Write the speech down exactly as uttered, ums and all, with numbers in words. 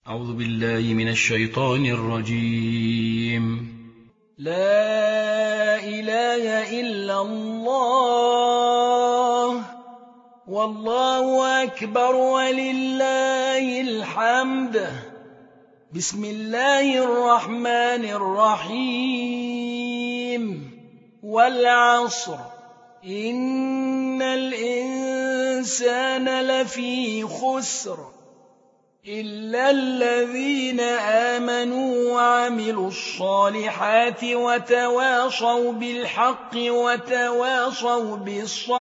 أعوذ بالله من الشيطان الرجيم. لا إله إلا الله والله أكبر ولله الحمد. بسم الله الرحمن الرحيم. والعصر إن الإنسان لفي خسر إلا الذين آمنوا وعملوا الصالحات وتواصوا بالحق وتواصوا بالصبر.